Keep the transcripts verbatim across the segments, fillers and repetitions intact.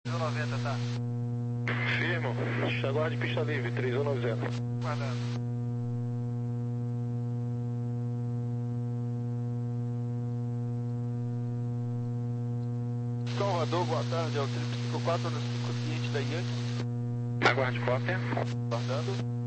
noventa, tá? Firmo. Aguarde pista livre, três um nove zero. Guardando. Salvador, boa tarde, é o triplo cinco quatro no cinco, cliente da Yankee. Aguarde cópia. Guardando.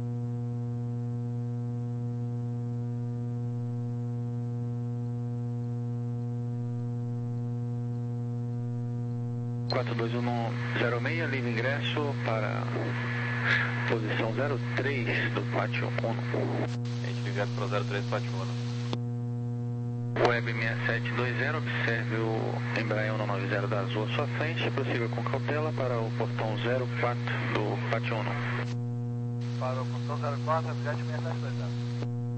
quatro dois um zero seis, livre ingresso para posição zero três do pátio um. A gente ligado para o zero três pátio um. Web seis sete dois zero, observe o Embraer um nove zero da Azul à sua frente, prossiga com cautela para o portão zero quatro do pátio um. Para o portão zero quatro, Web seis sete dois zero.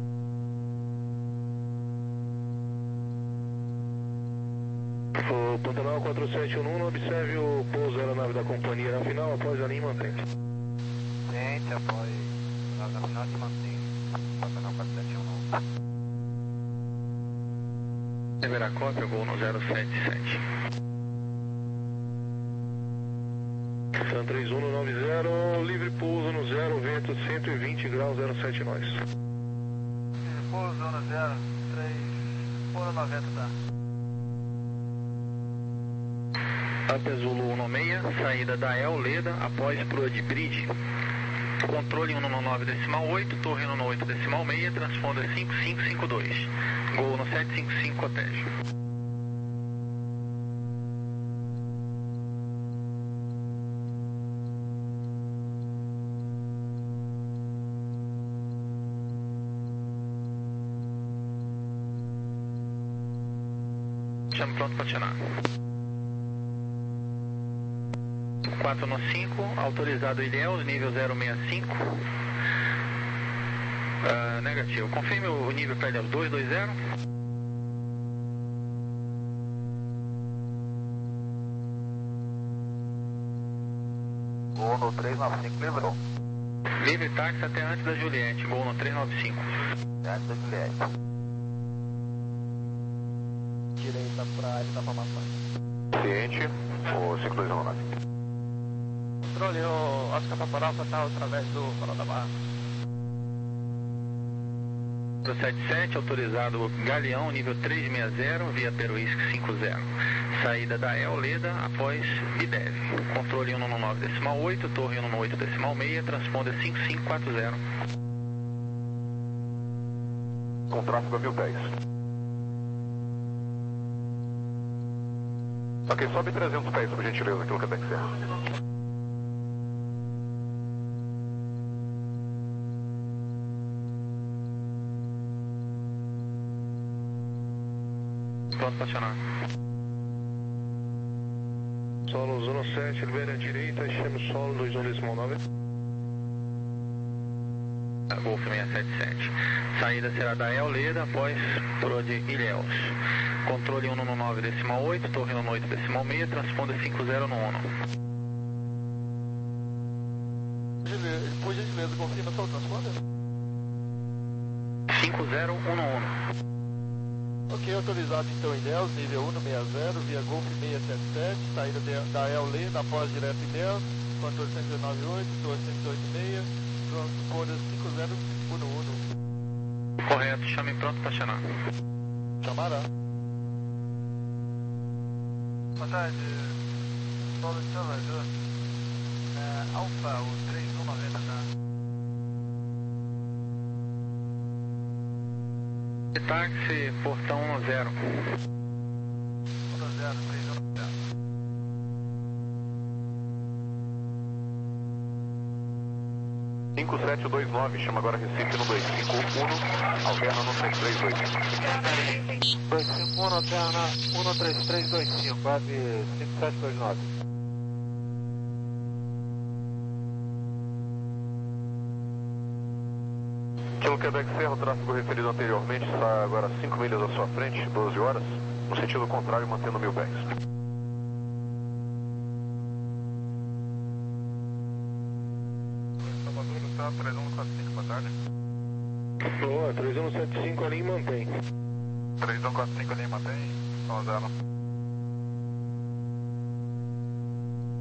O Pantanal quatro sete um um, observe o pouso da aeronave da companhia na final, após a linha mantém. Gente, após na final de mantém. Pantanal quatro sete um um. Receberá cópia, gol no zero sete sete. San três um nove zero, livre pouso no zero, vento cento e vinte graus, zero sete nós. Livre pouso no zero, três, pouso noventa, tá? Alta Zulu um seis, saída da El Leda após Proa de Bridge. Controle um nove decimal oito, torre um oito decimal seis, transponder cinco cinco cinco dois. Gol no sete cinco cinco, cotejo. Chame pronto para atirar. quatro no cinco, autorizado Ilhéus, nível zero seis cinco. Uh, negativo. Confirme o nível para Ilhéus dois dois zero. Gol no três nove cinco, livrou. Livre táxi até antes da Juliette, gol no três nove cinco. Antes da Juliette. Direita pra ele, dá pra matar. Ciente, o cinco dois um nove. Controle, o Oscar Paparal total através do Farol da Barra. zero sete sete, autorizado Galeão, nível três seis zero, via Peruísque cinco zero. Saída da El Leda após Bidev. Controle um nove decimal oito, torre um oito decimal seis, transponder cinco cinco quatro zero. Com tráfego a mil pés. Ok, sobe trezentos pés, por gentileza, aquilo que tem que ser. Pronto para acionar. Solo zero sete, libere a direita, chame solo dois um decimal nove. Golf seis sete sete. Saída será da El Leda após Proa de Ilhéus. Controle um nove decimal oito, torre um oito decimal seis, transponder cinco zero no um. Por gentileza, confirma só o transponder. cinco zero um um. Ok, autorizado então Ilhéus, nível um seis zero, via Golf seis sete sete, saída de, da El Leda após direto Ilhéus, controle cento e nove oito, torre cento e oito seis, transponder cinco zero um um. Correto, chame pronto para acionar. Chamará. Boa tarde, Paulo de Salvador. É, Alfa, o três um noventa, tá? Táxi, portão um zero. um zero, três um noventa. cinco sete dois nove, chama agora Recife no dois cinco um, alterna no três três dois cinco. dois cinco um, alterna um três três dois cinco, web cinco sete dois nove. Aquilo Quebec Serra, o tráfego referido anteriormente está agora cinco milhas à sua frente, doze horas, no sentido contrário, mantendo mil pés. Salvador, tá? três um quatro cinco, boa tarde. Boa, três um sete cinco ali mantém. três um quatro cinco ali, mantém. um zero.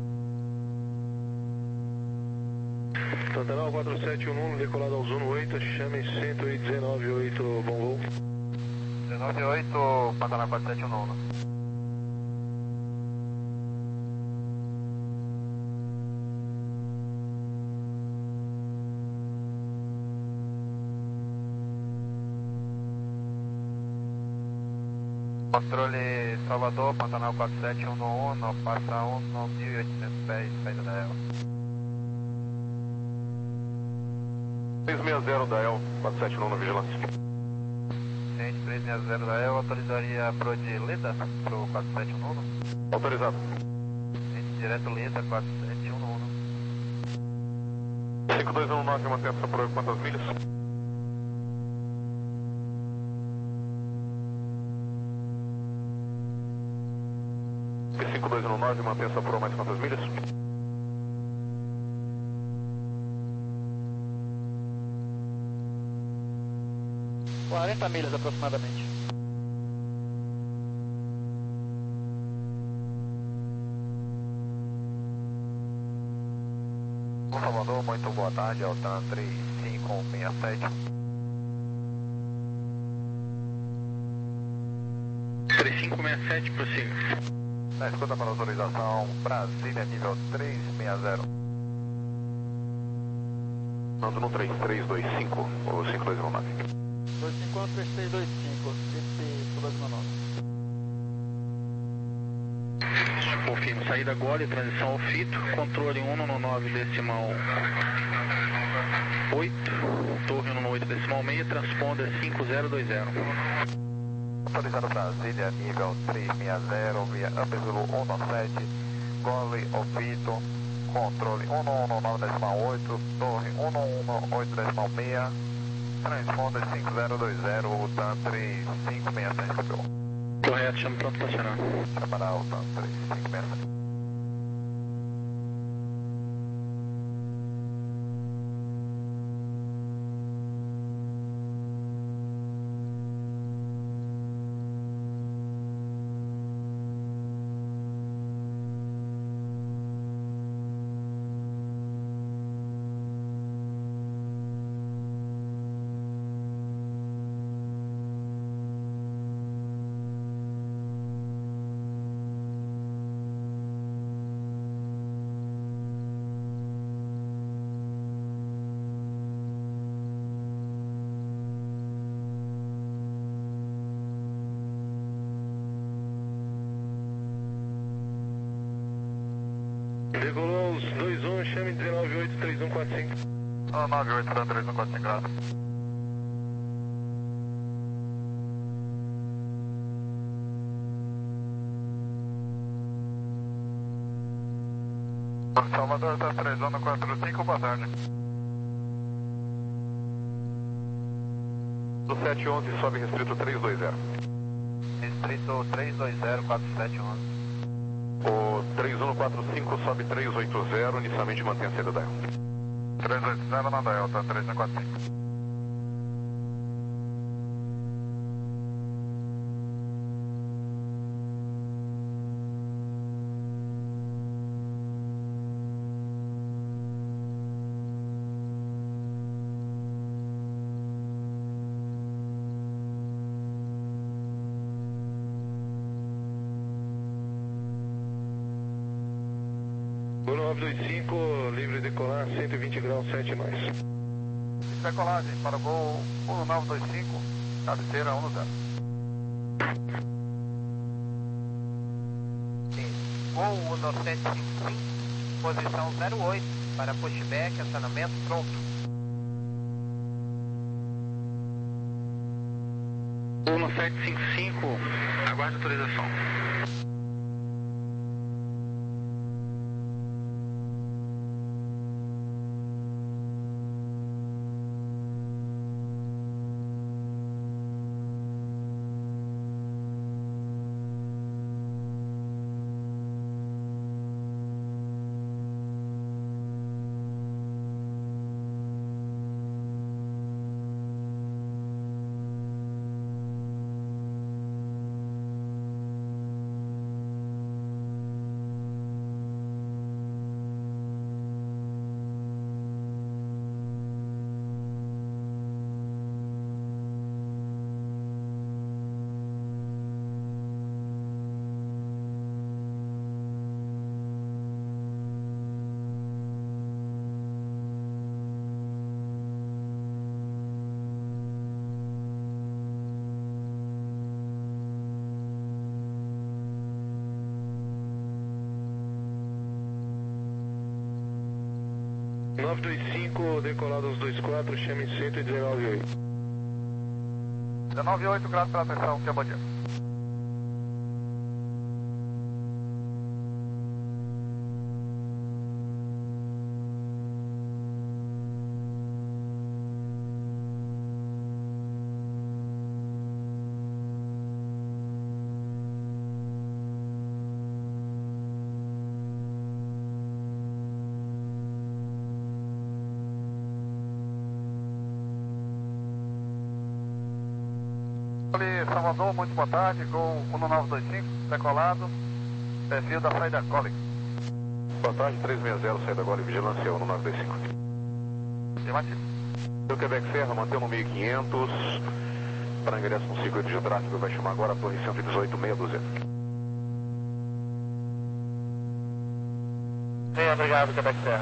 Pantanal quatro sete um um, decolado ao Zuno oito, chame cento e dezenove oito, bom voo. dezenove oito, Pantanal quatro sete um um. Controle Salvador, Pantanal quatro sete um um, não passa um, mil e oitocentos pés, saída da E L. três seis zero da E L, quatro sete um um na vigilância. Ciente três seis zero da E L, autorizaria pro de Leda, pro quatro sete um um. Autorizado. Ciente direto Leda, quatro sete um um. cinco dois um nove, mantém essa prova quantas milhas? cinco dois um nove, mantém essa prova mais quantas milhas? quarenta milhas aproximadamente. Bom Salvador, muito boa tarde, Altan três cinco seis sete. três cinco seis sete, prossiga. Na escuta para autorização, Brasília, nível três seis zero. Mando no três três dois cinco ou cinco dois um nove. dois cinco um, três três dois cinco, cinco dois um nove. Confirmo, saída agora e transição ao fito, controle um no nove decimal oito, torre um no oito decimal seis, transponder cinco zero dois zero. Autorizado Brasília, nível três seis zero, via Amberzulu um nove sete, Gole, Ovito, controle um no nove decimal oito, torre um no oito decimal seis, transponder cinco zero dois zero, U T A M três cinco seis sete, copiou. Correto, chamo pronto para acionar. Para U T A M três cinco seis sete. Decolou os dois um, chame dezenove oito, três um quatro cinco. nove oito três um quatro cinco graus. Salvador, tá três um quatro cinco, boa tarde. Do sete onze, sobe restrito três dois zero. Distrito três dois zero, quatro sete um. O três um quatro cinco sobe três oito zero, inicialmente mantém a saída da E L. três oito zero na Delta, três um quatro cinco. nove dois cinco, livre decolar, cento e vinte graus, sete mais. Decolagem para o gol um nove dois cinco, cabeceira um zero. Gol um sete cinco cinco, posição zero oito, para pushback, acionamento pronto. um sete cinco cinco, aguarde autorização. nove dois cinco, decolado aos dois quatro, chame cento e dezenove e oito. dezenove e oito, graças pela atenção, que é bom dia. Salvador, muito boa tarde, Gol um nove dois cinco, decolado, perfil da saída Gole. Boa tarde, três seis zero, saída Gole, vigilância um nove dois cinco. Afirmativo. O Quebec Serra, mantendo no mil e quinhentos, para ingresso no circuito de tráfego, vai chamar agora a torre cento e dezoito, meia dúzia. Bem, obrigado, Quebec Serra.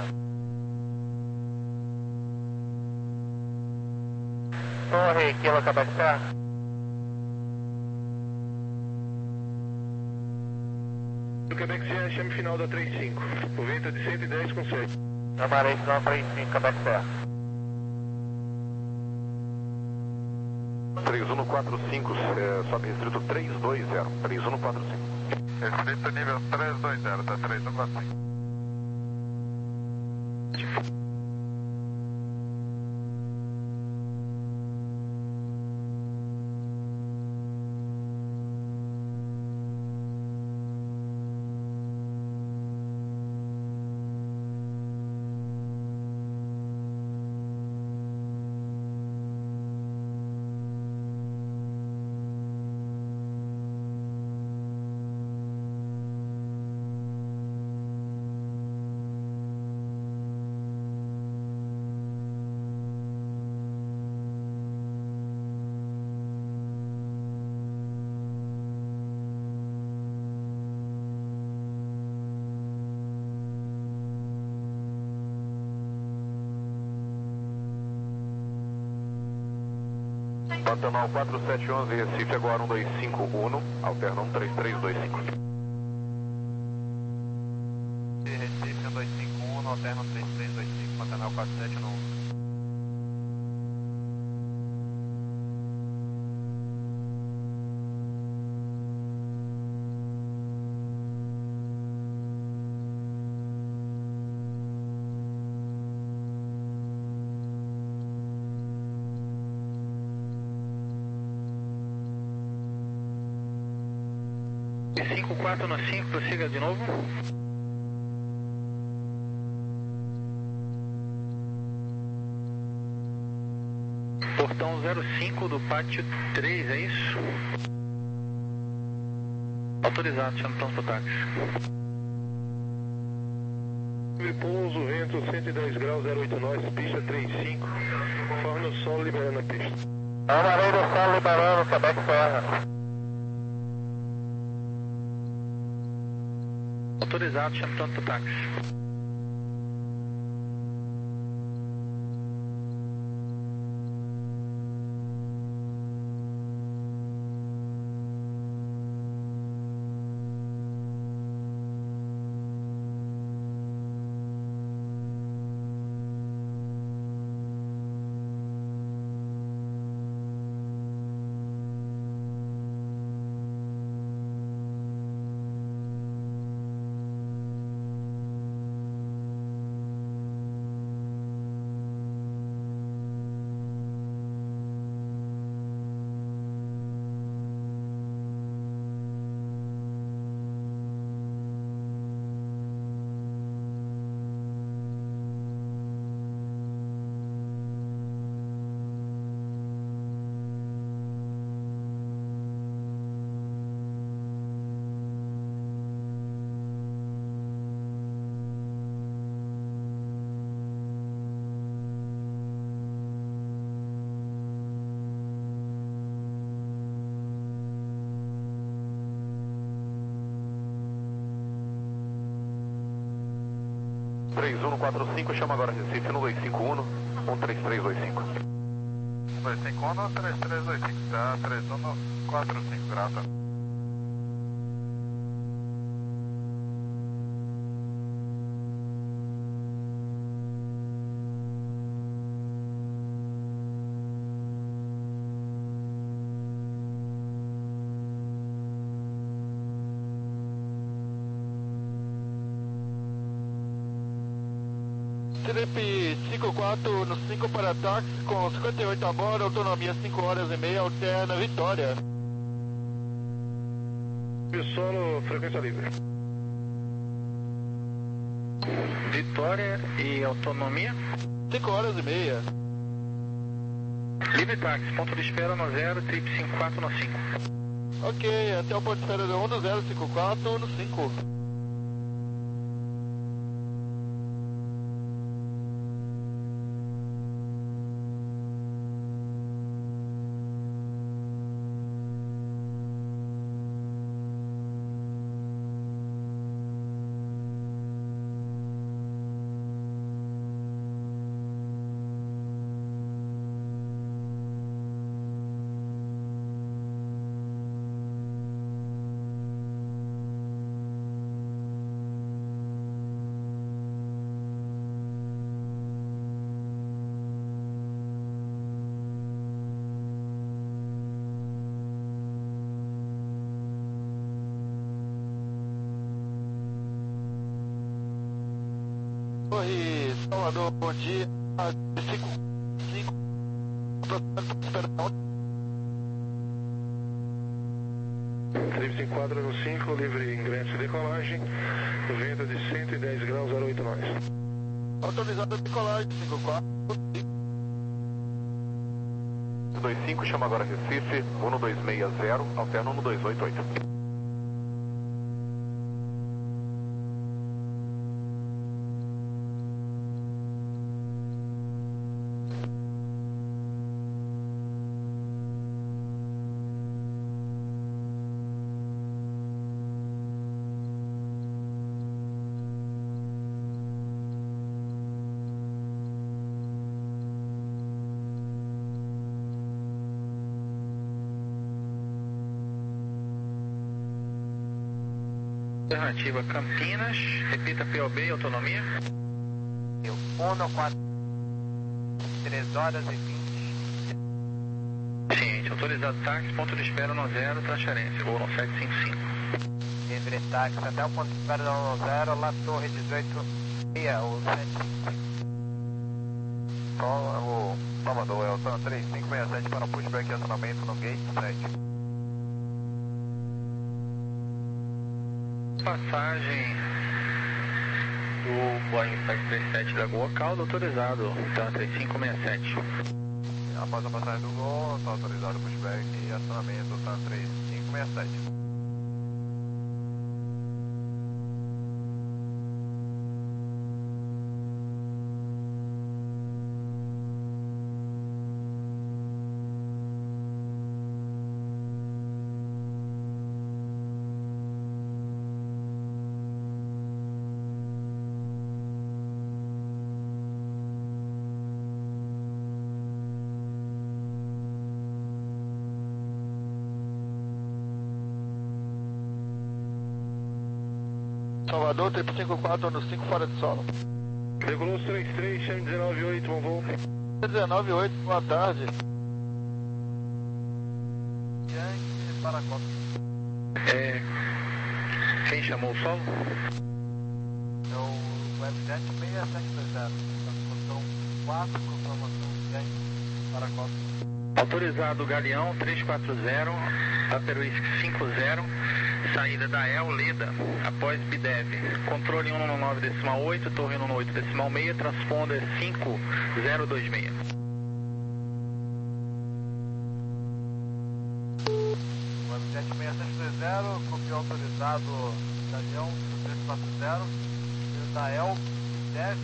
Torre, Kilo, Quebec Serra. O Quebec Serra, chame final da três cinco. O vento é de cento e dez com sete. Amarei final três cinco, Quebec Serra. três um quatro cinco, é, sobe restrito três dois zero. três um quatro cinco. Restrito nível três dois zero, tá três um quatro cinco. Pantanal quatro sete um um, Recife agora um dois cinco um, alterna um três três dois cinco. Recife um dois cinco um, alterna um três três dois cinco, Pantanal quatro sete um. cinco quatro no cinco, prossiga de novo. Portão zero cinco do pátio três, é isso? Autorizado, chama tanto táxi. Pouso, vento cento e dez graus, zero oito nós, pista três cinco. Forno Sol liberando a pista. Amarei do Sol liberando, Quebec Serra. Autorizado, chama tanto táxi. três um quatro cinco, chama agora Recife no dois cinco um, um três três dois cinco. dois cinco um, três três dois cinco, tá três um quatro cinco, graças. Trip cinco quatro no cinco para táxi com cinquenta e oito a bordo, autonomia cinco horas e meia, alterna Vitória. Solo, frequência livre. Vitória e autonomia? cinco horas e meia. Livre táxi, ponto de espera no zero, trip cinco quatro no cinco. Ok, até o ponto de espera um no zero cinco quatro no cinco. Oi, Salvador, bom dia. cinco, cinco, Trip cinco quatro no cinco, livre ingresso e decolagem. Vento de cento e dez graus, zero oito nós. Autorizado a decolagem, cinco quatro. dois cinco, chama agora Recife, um dois seis zero, alterna um dois oito oito. Alternativa Campinas, repita P O B e autonomia. um quatro, três horas e vinte. Ciente, autorizado táxi, ponto de espera no zero, transferência, voo no sete cinco cinco. Livre táxi até o ponto de espera no zero, lá Torre dezoito seis, ou sete cinco cinco. Só o Salvador, é o TAM três cinco seis sete para o pushback e acionamento no gate sete. Passagem do Boeing sete três sete da Goa Caldo, autorizado, TAM três cinco seis sete. Após a passagem do Gol, está autorizado o pushback e acionamento TAM três cinco seis sete. Salvador, trip cinco quatro no cinco fora de solo. Decolou três três, chame dezenove oito, bom voo. dezenove oito, boa tarde. Yankee para Costa. É, quem chamou o solo? É o Webjet seis sete dois zero. Construção quatro, confirmação Yankee para Costa. Autorizado Galeão três quatro zero, Upper Whisky cinco zero, saída da El Leda, após B D E V. Controle um nove decimal oito, torre um oito decimal seis, transponder cinco zero dois seis. Webjet seis sete dois zero, copia autorizado Galeão três quatro zero, da El B D E V,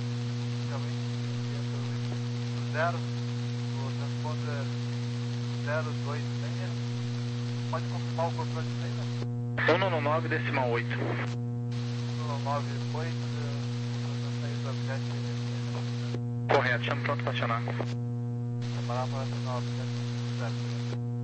inicialmente zero, o transponder zero dois seis. Pode confirmar o controle de saída? um nove decimal oito. um nove oito, saída do Webjet. Correto, chame pronto para acionar. Preparar para acionar o Webjet zero.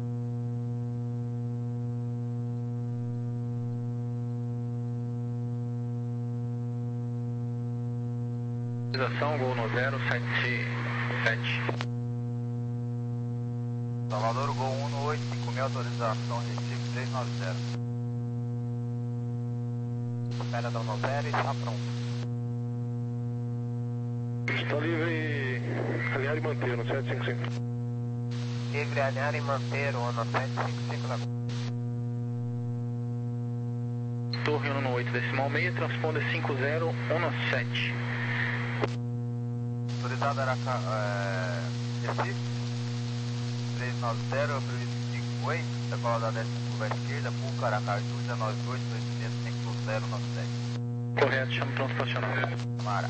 Autorização, Gol no zero sete sete. Salvador, Gol um no oito cinco mil, autorização Recife três nove zero. Espera da zero e está pronto. Está livre alinhar e manter no sete cinco cinco. Livre alinhar e manter no sete cinco cinco Laguna. Torre um oito decimal meio, transponder cinco zero um sete. Autorizado Aracaju, é, Recife, três nove zero, previsto cinco oito, decola da décima curva à esquerda, Puca, Aracaju, um nove oito, dois cinco zero nove sete. Correto, chama pronto estacional. Mara.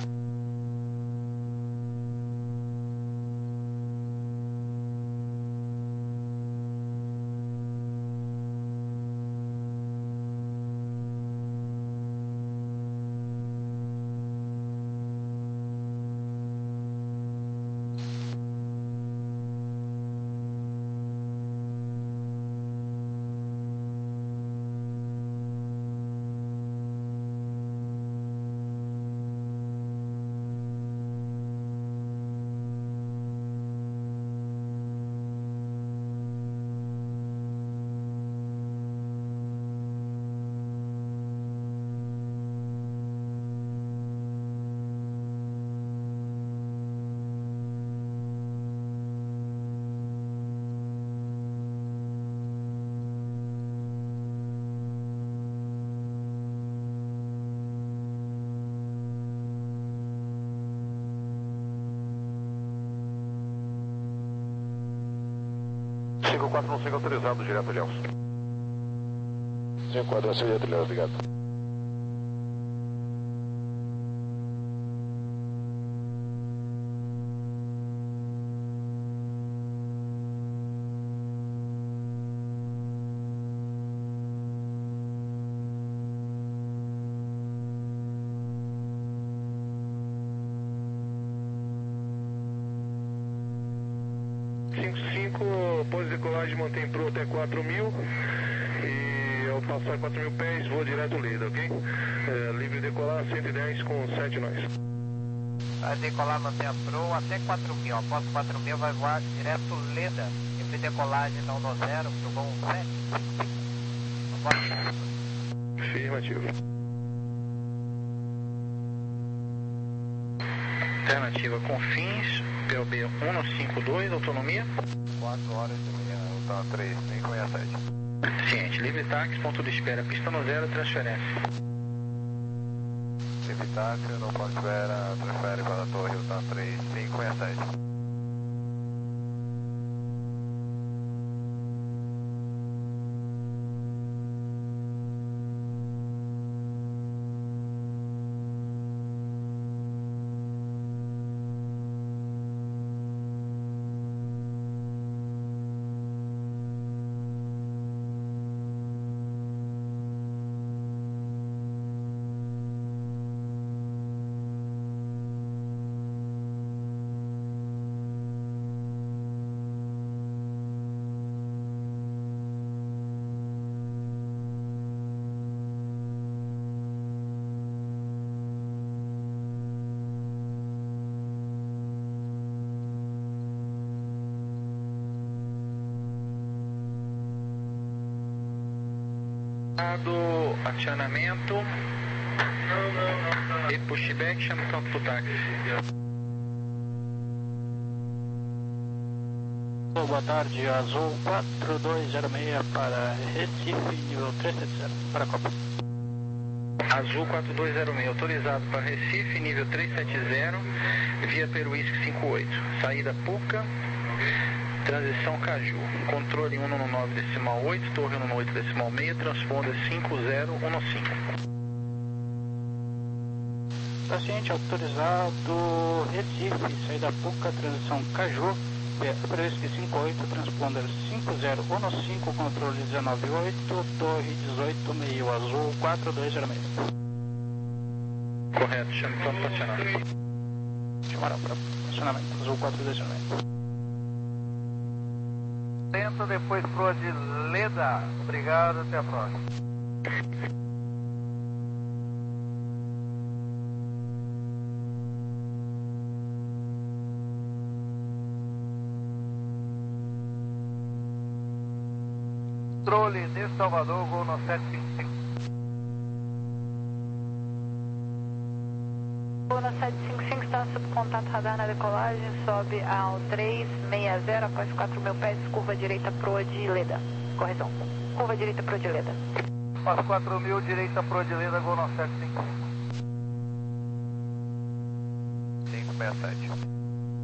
cinco quatro não segue autorizado, direto, Ilhéus. cinco quatro não segue direto, Ilhéus, obrigado. cinco cinco, pós decolagem mantém pro até quatro mil e ao passar quatro mil pés vou direto Leda, ok? É, livre decolar cento e dez com sete nós. Vai decolar, manter a Pro até quatro mil, após quatro mil vai voar direto Leda, livre decolagem da um zero, pro voo sete cinco cinco. Afirmativo. Alternativa Confins, P O B um cinco dois, autonomia? quatro horas e meia, tá três cinco seis sete. Ciente, livre táxi, ponto de espera, pista no zero, transferência. Livre táxi, no ponto de espera, transfere para a torre, tá três cinco seis sete. Do acionamento e pushback, chama o campo pro táxi. Boa tarde, Azul quatro dois zero seis para Recife, nível três sete zero, para a Copa. Azul quatro dois zero seis, autorizado para Recife, nível três sete zero, via Peruísque cinco oito, saída Puca, transição Caju, controle um nove decimal oito, torre um oito decimal seis, transponder cinco zero um cinco. Paciente autorizado Recife, saída Puca, transição Caju, Peruísque cinco oito, transponder cinco zero um cinco, controle dezenove oito, torre dezoito meio, Azul quatro dois zero seis. Correto, chama o campo para acionar. Chamaram para acionamento, Azul quatro dois zero seis. Tento depois pro de Leda. Obrigado, até a próxima. Controle de Salvador, voo no sete cinco cinco. Bona sete cinco cinco está sob contato radar na decolagem, sobe ao três seis zero após quatro mil pés, curva direita pro de Leda. Correção. Curva direita pro de Leda. Após quatro mil, direita pro de Leda, Gol sete cinco cinco. cinco seis sete.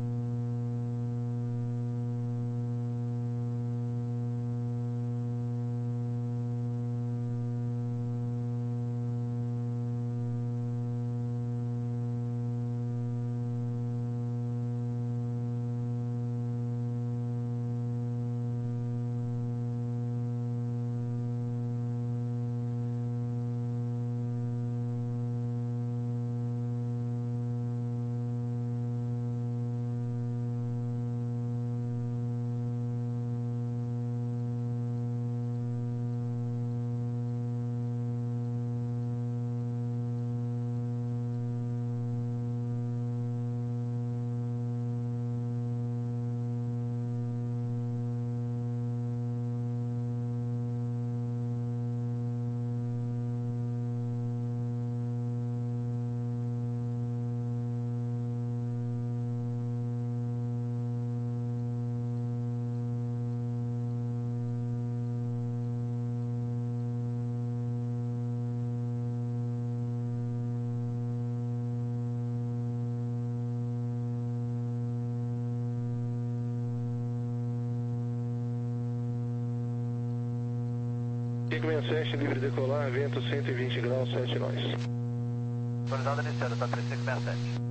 cinco seis sete, livre decolar, vento cento e vinte graus, sete nós. Autorizado iniciado, tá três cinco seis sete.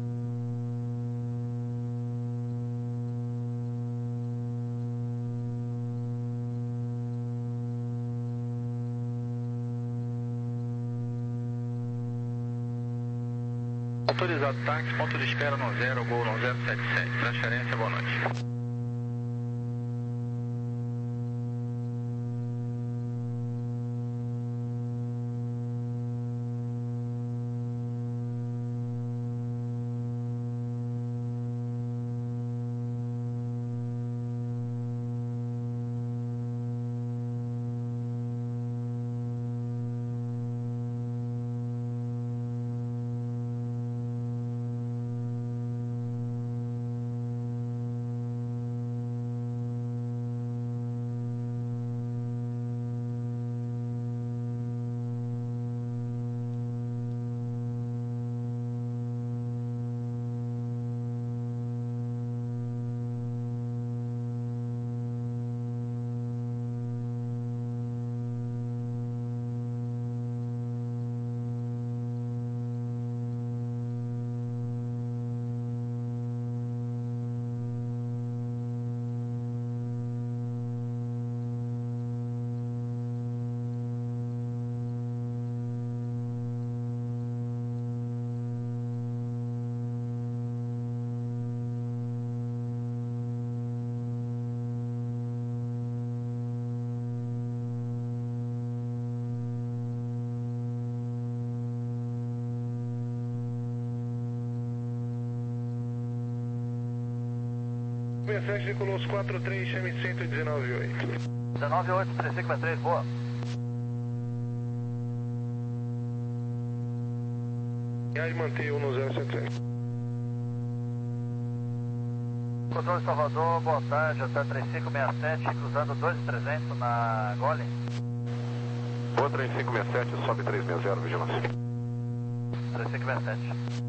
Autorizado táxi, ponto de espera no zero, Gol no zero sete sete. Transferência, boa noite. cinco seis sete, decolou quatro três, chame cento e dezenove oito. dezenove oito, três cinco três, boa. Viagem mantém um no zero sete sete. Controle Salvador, boa tarde, até três cinco seis sete, cruzando dois trezentos na Gole. Boa três cinco seis sete, sobe três seis zero, vigilância. três cinco seis sete.